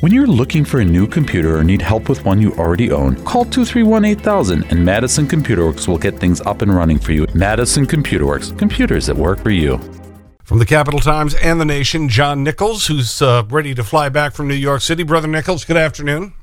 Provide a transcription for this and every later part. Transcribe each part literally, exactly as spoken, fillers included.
When you're looking for a new computer or need help with one you already own, call two three one, eight thousand and Madison Computer Works will get things up and running for you. Madison Computer Works, computers that work for you. From the Capital Times and The Nation, John Nichols, who's uh, ready to fly back from New York City. Brother Nichols, good afternoon.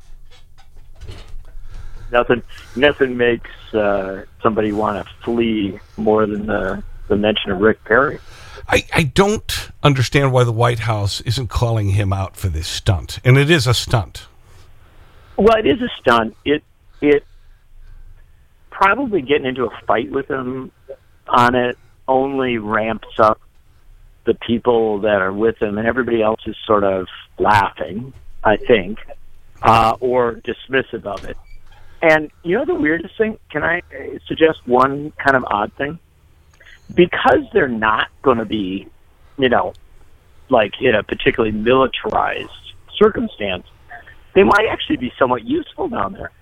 Nothing, nothing makes uh, somebody want to flee more than the, the mention of Rick Perry. I, I don't understand why the White House isn't calling him out for this stunt. And it is a stunt. Well, it is a stunt. It, it probably getting into a fight with him on it only ramps up the people that are with him, and everybody else is sort of laughing, I think, uh, or dismissive of it. And you know the weirdest thing? Can I suggest one kind of odd thing? Because they're not going to be, you know, like in a particularly militarized circumstance, they might actually be somewhat useful down there.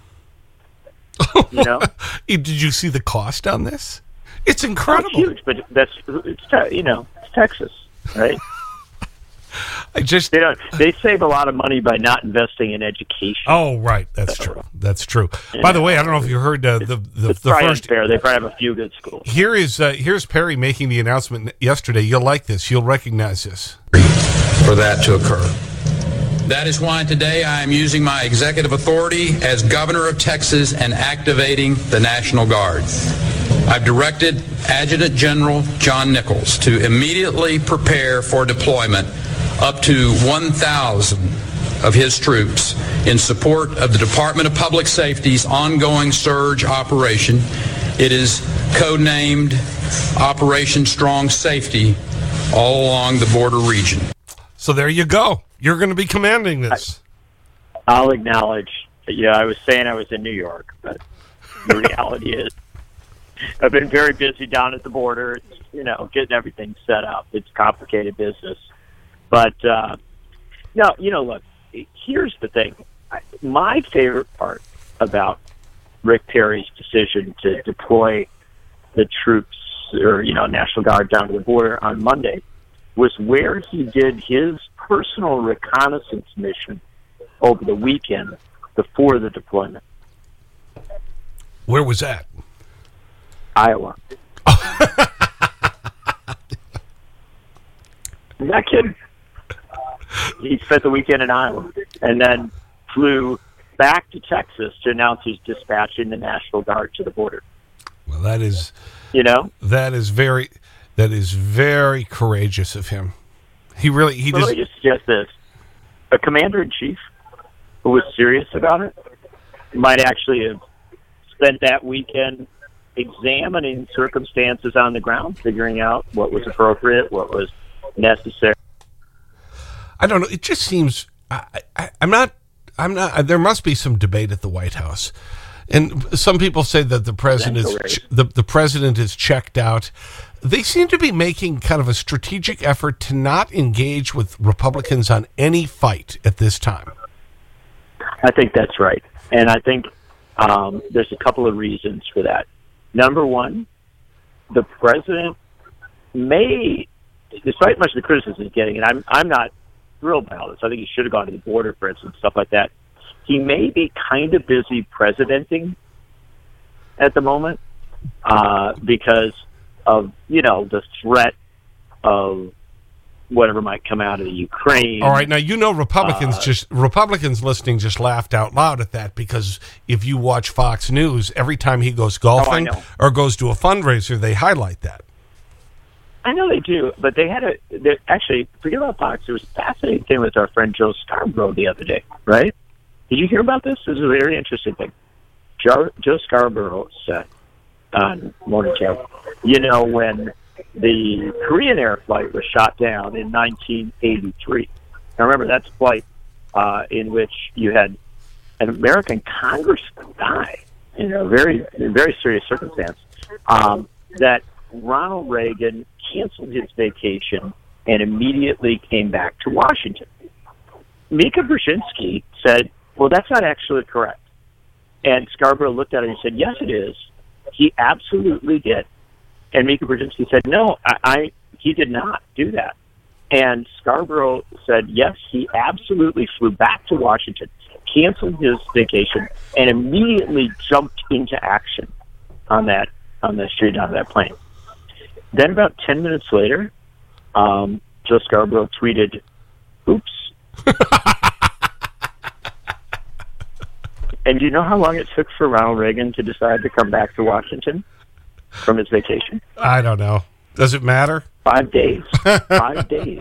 You know? Did you see the cost on this? It's incredible. It's huge, but that's, it's, you know, it's Texas, right? I just they don't. They save a lot of money by not investing in education. Oh, right, that's so, true. That's true. Yeah. By the way, I don't know if you heard uh, the the, it's the first. Unfair. They probably have a few good schools. Here is uh, here's Perry making the announcement yesterday. You'll like this. You'll recognize this. For that to occur. That is why today I am using my executive authority as governor of Texas and activating the National Guard. I've directed Adjutant General John Nichols to immediately prepare for deployment up to one thousand of his troops in support of the Department of Public Safety's ongoing surge operation. It is codenamed Operation Strong Safety all along the border region. So there you go. You're going to be commanding this. I, I'll acknowledge, yeah, I was saying I was in New York, but the reality is I've been very busy down at the border, it's, you know, getting everything set up. It's complicated business. But, uh, no, you know, look, here's the thing. My favorite part about Rick Perry's decision to deploy the troops or, you know, National Guard down to the border on Monday was where he did his personal reconnaissance mission over the weekend before the deployment. Where was that? Iowa. I'm not kidding. He spent the weekend in Iowa and then flew back to Texas to announce he's dispatching the National Guard to the border. Well, that is, you know, that is very, that is very courageous of him. He really, he so just. Let me just suggest this: a commander-in-chief who was serious about it might actually have spent that weekend examining circumstances on the ground, figuring out what was appropriate, what was necessary. I don't know. It just seems I, I, I'm not. I'm not. There must be some debate at the White House, and some people say that the president is the the president is checked out. They seem to be making kind of a strategic effort to not engage with Republicans on any fight at this time. I think that's right, and I think um, there's a couple of reasons for that. Number one, the president may, despite much of the criticism he's getting, and I'm I'm not thrilled by all this. I think he should have gone to the border, for instance, stuff like that. He may be kind of busy presidenting at the moment uh, because of, you know, the threat of whatever might come out of the Ukraine. All right, now, you know, Republicans uh, just Republicans listening just laughed out loud at that, because if you watch Fox News, every time he goes golfing oh, or goes to a fundraiser, they highlight that. I know they do, but they had a, actually, forget about Fox, there was a fascinating thing with our friend Joe Scarborough the other day, right? Did you hear about this? This is a very interesting thing. Joe, Joe Scarborough said on Morning Show, you know, when the Korean Air flight was shot down in nineteen eighty-three. Now remember, that's a flight uh, in which you had an American congressman die in a very, very serious circumstance, um, that Ronald Reagan canceled his vacation and immediately came back to Washington. Mika Brzezinski said, well, that's not actually correct. And Scarborough looked at it and said, yes, it is. He absolutely did. And Mika Brzezinski said, no, I, I he did not do that. And Scarborough said, yes, he absolutely flew back to Washington, canceled his vacation, and immediately jumped into action on that on the street on that plane. Then about ten minutes later, um, Joe Scarborough tweeted, oops. And do you know how long it took for Ronald Reagan to decide to come back to Washington from his vacation? I don't know. Does it matter? Five days. Five days.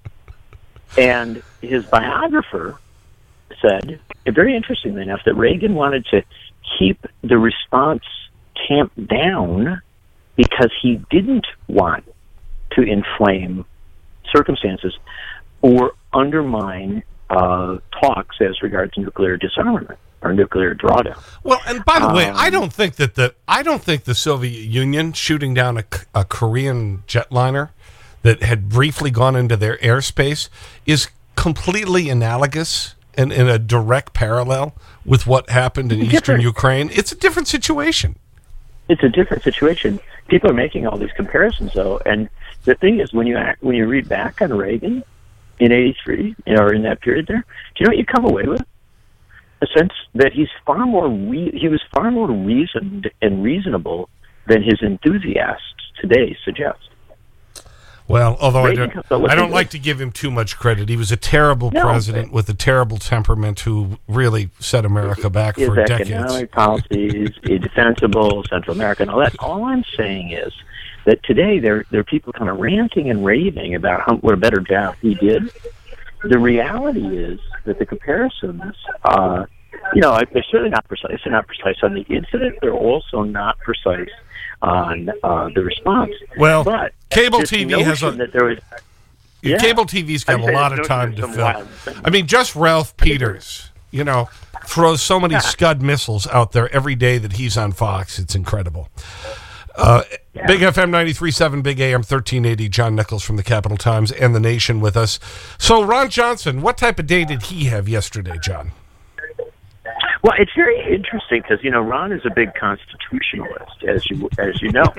And his biographer said, very interestingly enough, that Reagan wanted to keep the response tamped down because he didn't want to inflame circumstances or undermine uh, talks as regards nuclear disarmament or nuclear drawdown. Well, and by the um, way, I don't think that the I don't think the Soviet Union shooting down a, a Korean jetliner that had briefly gone into their airspace is completely analogous and in a direct parallel with what happened in eastern different. Ukraine. It's a different situation. It's a different situation. People are making all these comparisons, though, and the thing is, when you act, when you read back on Reagan in eighty-three, you know, or in that period there, do you know what you come away with? A sense that he's far more re- he was far more reasoned and reasonable than his enthusiasts today suggest. Well, although Reagan I don't, I don't like to give him too much credit. He was a terrible no, president with a terrible temperament who really set America back his for decades. His economic policies, indefensible, Central America, and all that. All I'm saying is that today there, there are people kind of ranting and raving about how, what a better job he did. The reality is that the comparisons, uh, you know, they're certainly not precise. They're not precise on the incident. They're also not precise on uh, the response. Well, but cable T V has a... That there was, yeah, cable T V's got a lot of time to fill. I mean, just Ralph Peters, you know, throws so many Scud missiles out there every day that he's on Fox. It's incredible. Uh, yeah. Big F M ninety-three point seven, Big A M thirteen eighty, John Nichols from the Capital Times and The Nation with us. So, Ron Johnson, what type of day did he have yesterday, John? Well, it's very interesting because, you know, Ron is a big constitutionalist, as you as you know.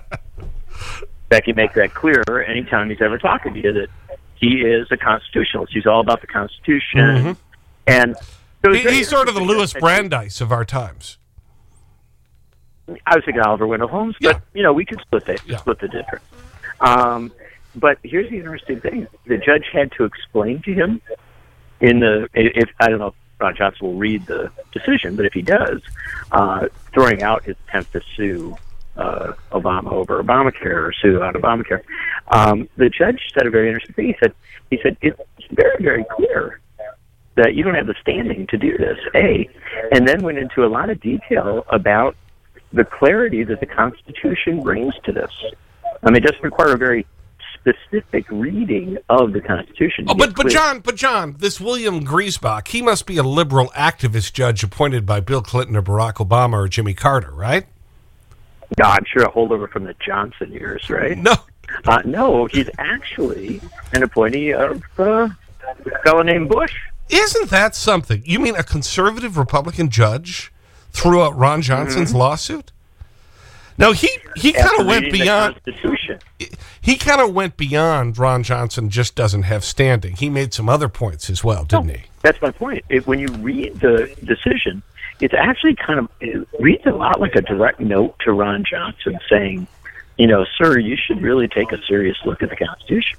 Becky make that clear anytime he's ever talking to you that he is a constitutionalist. He's all about the Constitution. Mm-hmm. And so he, he's sort of the Louis Brandeis of our times. I was thinking Oliver Wendell Holmes, but, yeah. you know, we could split the, yeah. split the difference. Um, but here's the interesting thing. The judge had to explain to him in the, if I don't know if Ron Johnson will read the decision, but if he does, uh, throwing out his attempt to sue uh, Obama over Obamacare or sue out Obamacare, um, the judge said a very interesting thing. He said, he said it's very, very clear that you don't have the standing to do this, A, and then went into a lot of detail about the clarity that the Constitution brings to this. I mean, it doesn't require a very specific reading of the Constitution. Oh, but, but John, but John, this William Griesbach, he must be a liberal activist judge appointed by Bill Clinton or Barack Obama or Jimmy Carter, right? No, I'm sure a holdover from the Johnson years, right? No. Uh, no, he's actually an appointee of uh, a fellow named Bush. Isn't that something? You mean a conservative Republican judge threw out Ron Johnson's mm-hmm. lawsuit? Now, he, he kind of went beyond... He kind of went beyond Ron Johnson just doesn't have standing. He made some other points as well, didn't no, he? That's my point. It, when you read the decision, it's actually kind of... It reads a lot like a direct note to Ron Johnson saying, you know, sir, you should really take a serious look at the Constitution.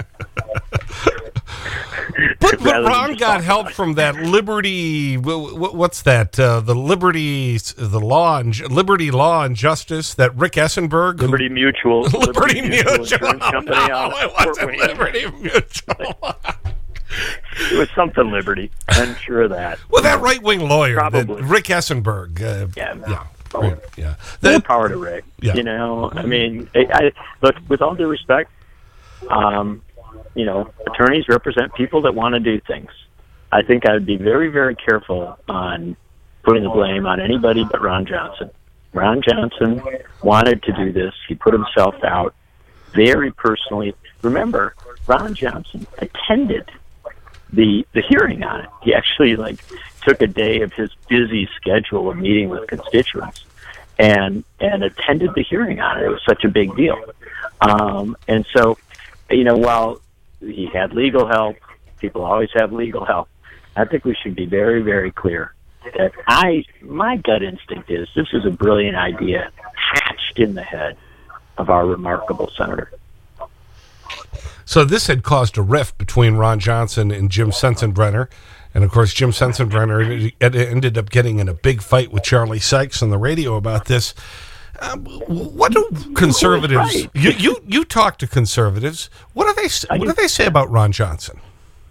But, but Ron got help from that liberty, what's that, uh, the liberty, the law, and liberty, law, and justice, that Rick Essenberg. Liberty who, Mutual. Liberty, liberty Mutual. Mutual no, no, it wasn't Liberty Mutual. It was something Liberty. I'm sure of that. Well, that right-wing lawyer, that Rick Essenberg. Uh, yeah, no. yeah. Oh, yeah. More power to Rick. Yeah. You know, I mean, I, I, look, with all due respect, um, you know, attorneys represent people that want to do things. I think I would be very, very careful on putting the blame on anybody but Ron Johnson. Ron Johnson wanted to do this. He put himself out very personally. Remember, Ron Johnson attended the the hearing on it. He actually, like, took a day of his busy schedule of meeting with constituents and and attended the hearing on it. It was such a big deal. Um, and so, you know, while he had legal help. People always have legal help. I think we should be very, very clear that I, my gut instinct is this is a brilliant idea hatched in the head of our remarkable senator. So this had caused a rift between Ron Johnson and Jim Sensenbrenner. And, of course, Jim Sensenbrenner ended up getting in a big fight with Charlie Sykes on the radio about this. Um, what do conservatives... Right. You, you, you talk to conservatives. What do they, what do they say about Ron Johnson?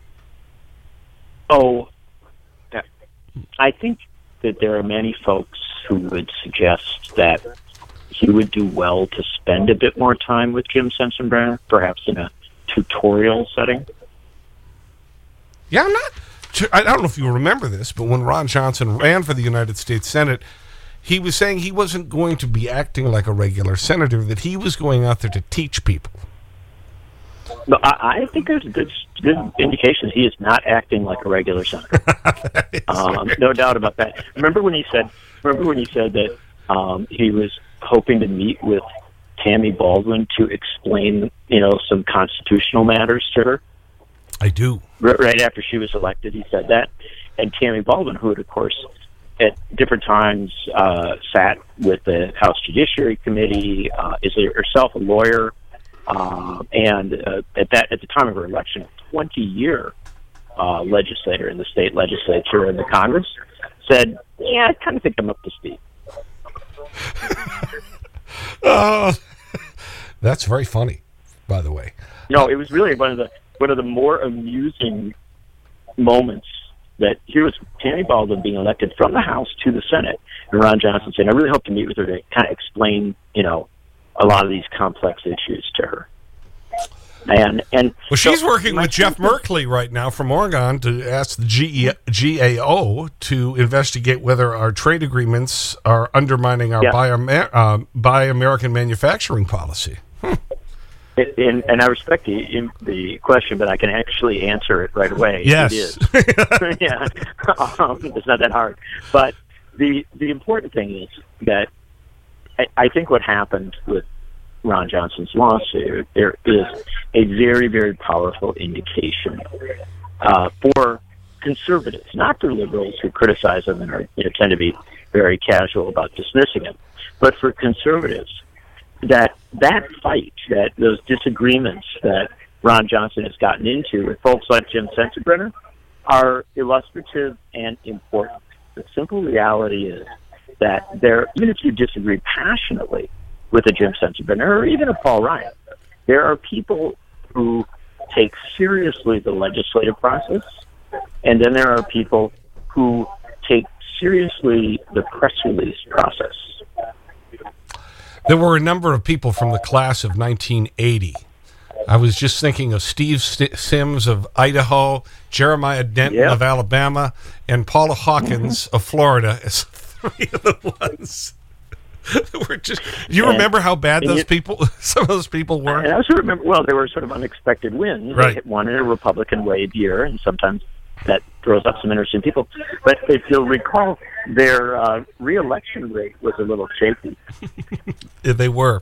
Oh, I think that there are many folks who would suggest that he would do well to spend a bit more time with Jim Sensenbrenner, perhaps in a tutorial setting. Yeah, I'm not... I don't know if you remember this, but when Ron Johnson ran for the United States Senate, he was saying he wasn't going to be acting like a regular senator, that he was going out there to teach people. No, I, I think there's good, good indications he is not acting like a regular senator. um, no doubt about that. Remember when he said, remember when he said that um, he was hoping to meet with Tammy Baldwin to explain, you know, some constitutional matters to her? I do. Right after she was elected, he said that. And Tammy Baldwin, who had, of course, at different times uh, sat with the House Judiciary Committee, uh, is herself a lawyer, uh, and uh, at that at the time of her election, a twenty-year uh, legislator in the state legislature and the Congress, said, yeah, I kind of think I'm up to speed. Oh, that's very funny, by the way. No, it was really one of the one of the more amusing moments that here was Tammy Baldwin being elected from the House to the Senate, and Ron Johnson saying, I really hope to meet with her to kind of explain, you know, a lot of these complex issues to her. And, and well, so she's working with Jeff Merkley right now from Oregon to ask the G A O to investigate whether our trade agreements are undermining our yeah. buy, uh, buy American manufacturing policy. Hmm. It, and, and I respect the, the question, but I can actually answer it right away. Yes. It is. yeah. Um, it's not that hard. But the the important thing is that I, I think what happened with Ron Johnson's lawsuit, there is a very, very powerful indication uh, for conservatives, not for liberals who criticize him and are, you know, tend to be very casual about dismissing him, but for conservatives, that that fight, that those disagreements that Ron Johnson has gotten into with folks like Jim Sensenbrenner are illustrative and important. The simple reality is that there, even if you disagree passionately with a Jim Sensenbrenner or even a Paul Ryan, there are people who take seriously the legislative process, and then there are people who take seriously the press release process. There were a number of people from the class of nineteen eighty. I was just thinking of Steve Sims of Idaho, Jeremiah Denton yep. of Alabama, and Paula Hawkins mm-hmm. of Florida as three of the ones that were just... You and, remember how bad those you, people, some of those people were? And I also remember, well, they were sort of unexpected wins. Right. They hit one in a Republican wave year, and sometimes that throws up some interesting people. But if you'll recall, their uh, re-election rate was a little shaky. Yeah, they were.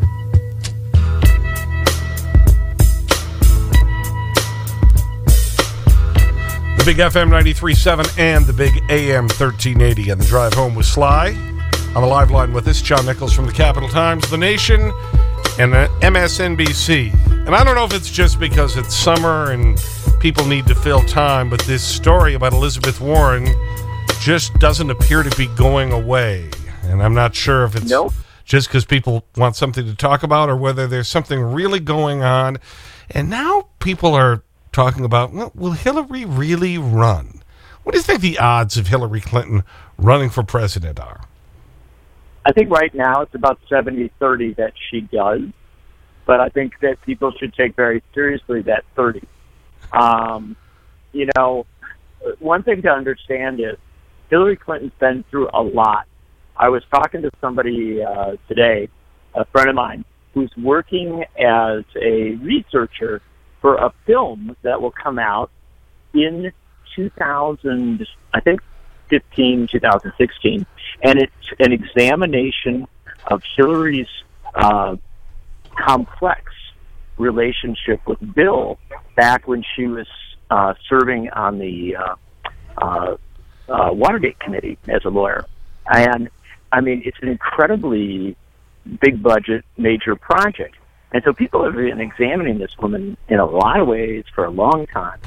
The Big F M ninety-three point seven and the Big A M thirteen eighty. And the drive home with Sly. On the live line with us, John Nichols from the Capital Times, The Nation, and M S N B C. And I don't know if it's just because it's summer and people need to fill time, but this story about Elizabeth Warren just doesn't appear to be going away. And I'm not sure if it's nope. just because people want something to talk about or whether there's something really going on. And now people are talking about, well, will Hillary really run? What do you think the odds of Hillary Clinton running for president are? I think right now it's about seventy thirty that she does, but I think that people should take very seriously that thirty. Um, you know, one thing to understand is Hillary Clinton's been through a lot. I was talking to somebody uh, today, a friend of mine, who's working as a researcher for a film that will come out in two thousand, I think, fifteen, two thousand sixteen, and it's an examination of Hillary's uh, complex relationship with Bill back when she was uh, serving on the uh, uh, uh, Watergate Committee as a lawyer. And, I mean, it's an incredibly big-budget, major project. And so people have been examining this woman in a lot of ways for a long time.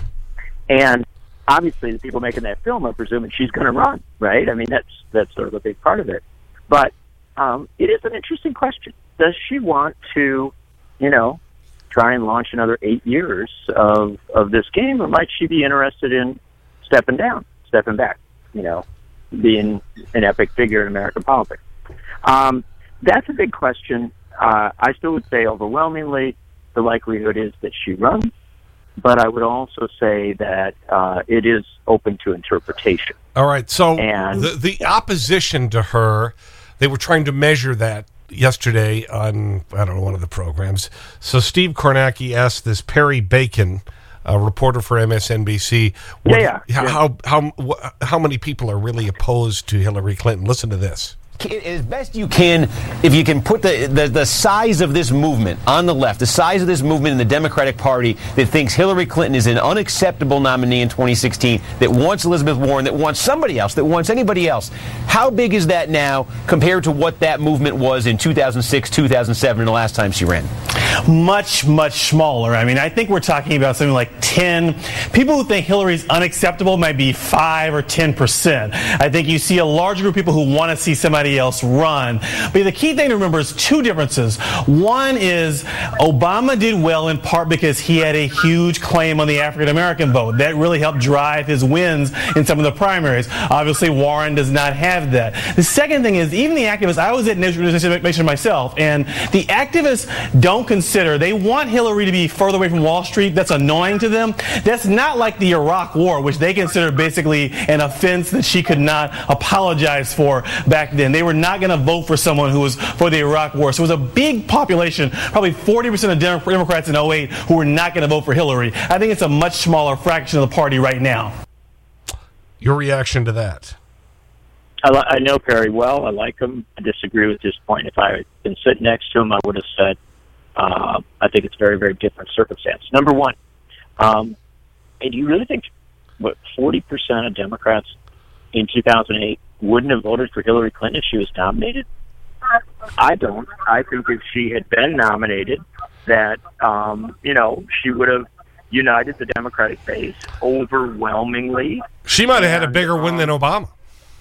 And obviously the people making that film are presuming she's going to run, right? I mean, that's that's sort of a big part of it. But um, it is an interesting question. Does she want to, you know, try and launch another eight years of, of this game, or might she be interested in stepping down, stepping back, you know, being an epic figure in American politics? Um, that's a big question. Uh, I still would say overwhelmingly the likelihood is that she runs, but I would also say that uh, it is open to interpretation. All right, so and, the, the opposition to her, they were trying to measure that yesterday on, I don't know, one of the programs. So Steve Kornacki asked this Perry Bacon, a reporter for M S N B C, what, yeah, yeah, how, how, how, how many people are really opposed to Hillary Clinton. Listen to this. As best you can, if you can put the, the the size of this movement on the left, the size of this movement in the Democratic Party that thinks Hillary Clinton is an unacceptable nominee in twenty sixteen, that wants Elizabeth Warren, that wants somebody else, that wants anybody else. How big is that now compared to what that movement was in two thousand six, two thousand seven, and the last time she ran? Much, much smaller. I mean, I think we're talking about something like ten. People who think Hillary's unacceptable might be five or ten percent. I think you see a large group of people who want to see somebody else run. But the key thing to remember is two differences. One is Obama did well in part because he had a huge claim on the African American vote. That really helped drive his wins in some of the primaries. Obviously, Warren does not have that. The second thing is, even the activists, I was at Nation myself, and the activists don't consider, they want Hillary to be further away from Wall Street. That's annoying to them. That's not like the Iraq War, which they consider basically an offense that she could not apologize for back then. They were not going to vote for someone who was for the Iraq War. So it was a big population, probably forty percent of Dem- Democrats in oh eight who were not going to vote for Hillary. I think it's a much smaller fraction of the party right now. Your reaction to that? I, li- I know Perry well. I like him. I disagree with his point. If I had been sitting next to him, I would have said, uh, I think it's very, very different circumstance. Number one, um, and do you really think, what, forty percent of Democrats in two thousand eight wouldn't have voted for Hillary Clinton if she was nominated? I don't. I think if she had been nominated, that, um, you know, she would have united the Democratic base overwhelmingly. She might have and, had a bigger um, win than Obama.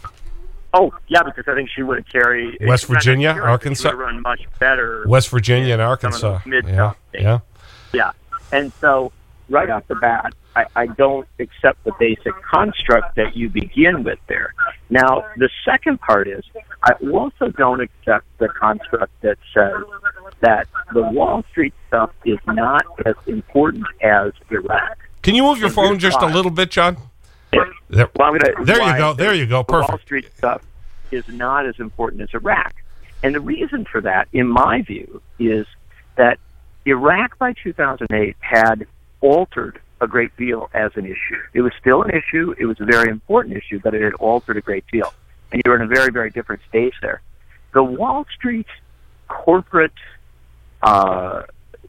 Oh, yeah, because I think she would have carried... West Virginia, carried, Arkansas. She would have run much better. West Virginia and Arkansas. Yeah, yeah. Yeah. And so, right off the bat, I, I don't accept the basic construct that you begin with there. Now, the second part is, I also don't accept the construct that says that the Wall Street stuff is not as important as Iraq. Can you move your phone just a little bit, John? There, well, I'm gonna, there you go. There you go. Perfect. The Wall Street stuff is not as important as Iraq. And the reason for that, in my view, is that Iraq by two thousand eight had altered a great deal as an issue. It was still an issue. It was a very important issue, but it had altered a great deal. And you were in a very, very different stage there. The Wall Street corporate uh,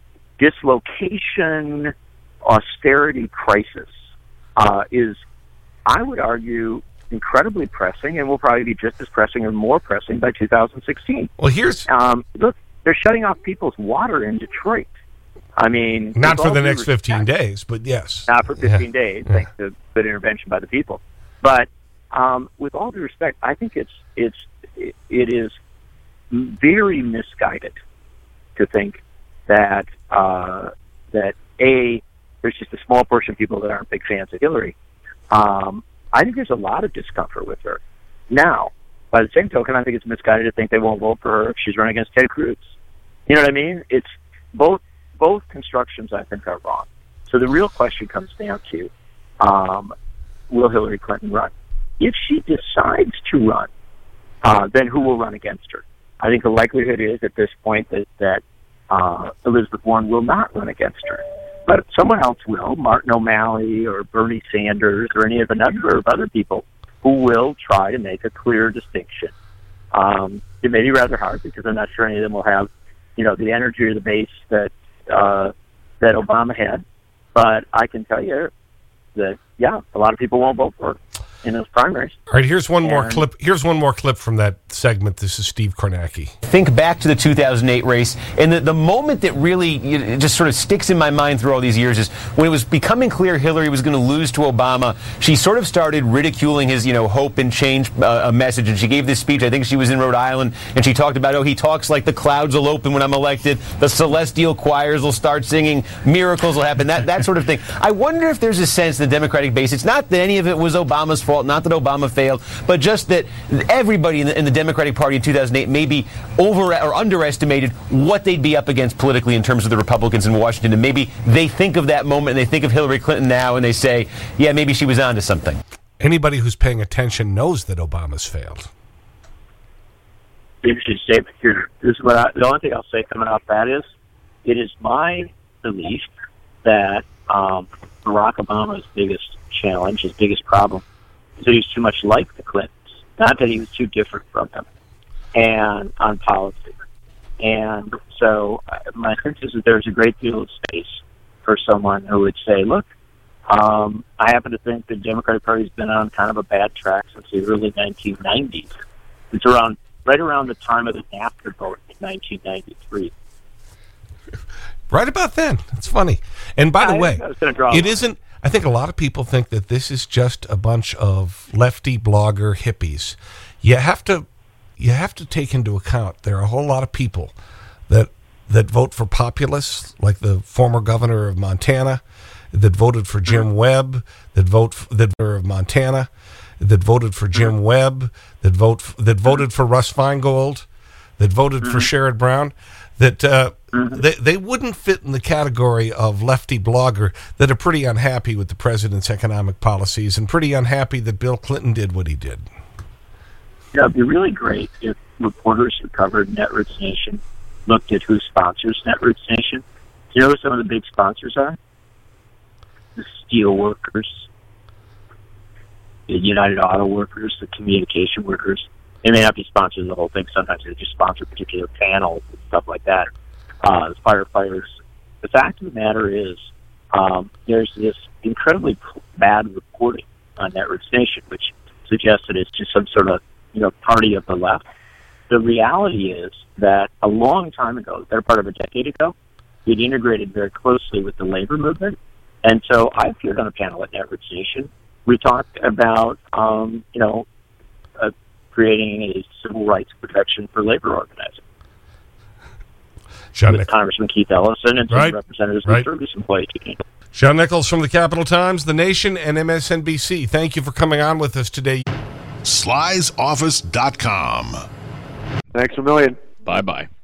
dislocation, austerity crisis uh, is, I would argue, incredibly pressing, and will probably be just as pressing or more pressing by two thousand sixteen. Well, here's... Um, look, they're shutting off people's water in Detroit. I mean... Not for the next fifteen days, but yes. Not for fifteen yeah. days, yeah. thanks to good intervention by the people. But um, with all due respect, I think it's it's it, it is very misguided to think that uh, that A, there's just a small portion of people that aren't big fans of Hillary. Um, I think there's a lot of discomfort with her. Now, by the same token, I think it's misguided to think they won't vote for her if she's running against Ted Cruz. You know what I mean? It's both both constructions, I think, are wrong. So the real question comes down to, um, will Hillary Clinton run? If she decides to run, uh, then who will run against her? I think the likelihood is at this point that, that uh, Elizabeth Warren will not run against her. But someone else will, Martin O'Malley or Bernie Sanders or any of a number of other people who will try to make a clear distinction. Um, it may be rather hard because I'm not sure any of them will have, you know, the energy or the base that uh, that Obama had. But I can tell you that, yeah, a lot of people won't vote for her in those primaries. All right, here's one and, more clip. Here's one more clip from that segment. This is Steve Kornacki. Think back to the two thousand eight race, and the, the moment that really you know, just sort of sticks in my mind through all these years is when it was becoming clear Hillary was going to lose to Obama. She sort of started ridiculing his, you know, hope and change uh, message, and she gave this speech. I think she was in Rhode Island, and she talked about, oh, he talks like the clouds will open when I'm elected, the celestial choirs will start singing, miracles will happen, that that sort of thing. I wonder if there's a sense in the Democratic base. It's not that any of it was Obama's fault, not that Obama failed, but just that everybody in the, in the Democratic Party in two thousand eight maybe over or underestimated what they'd be up against politically in terms of the Republicans in Washington, and maybe they think of that moment and they think of Hillary Clinton now and they say, yeah, maybe she was onto something. Anybody who's paying attention knows that Obama's failed. Interesting statement here. This is what I, the only thing I'll say coming off that is, it is my belief that um, Barack Obama's biggest challenge, his biggest problem, is that he's too much like the Clintons. Not that he was too different from them, and on politics. And so uh, my sense is that there's a great deal of space for someone who would say, look, um, I happen to think the Democratic Party's been on kind of a bad track since the early nineteen nineties. It's around right around the time of the NAFTA vote in nineteen ninety-three. Right about then. It's funny. And by the I, way, I it isn't... I think a lot of people think that this is just a bunch of lefty blogger hippies. You have to, you have to take into account there are a whole lot of people that that vote for populists, like the former governor of Montana, that voted for Jim Webb, that vote for, that of Montana, that voted for Jim Webb, that vote that voted for Russ Feingold, that voted for Sherrod Brown. That uh, they, they wouldn't fit in the category of lefty blogger that are pretty unhappy with the president's economic policies and pretty unhappy that Bill Clinton did what he did. Yeah, it'd be really great if reporters who covered Netroots Nation looked at who sponsors Netroots Nation. Do you know who some of the big sponsors are? The steel workers, the United Auto Workers, the communication workers. They may not be sponsors of the whole thing. Sometimes they just sponsor particular panels and stuff like that. Uh, firefighters. The fact of the matter is, um, there's this incredibly bad reporting on Netroots Nation, which suggests that it's just some sort of, you know, party of the left. The reality is that a long time ago, better part of a decade ago, it integrated very closely with the labor movement. And so I appeared on a panel at Netroots Nation. We talked about, um, you know, uh, creating a civil rights protection for labor organizing. John with Nichols. Congressman Keith Ellison and some Right. representatives Right. of the service employees union. John Nichols from the Capital Times, The Nation, and M S N B C. Thank you for coming on with us today. Sly's Office dot com. Thanks a million. Bye-bye.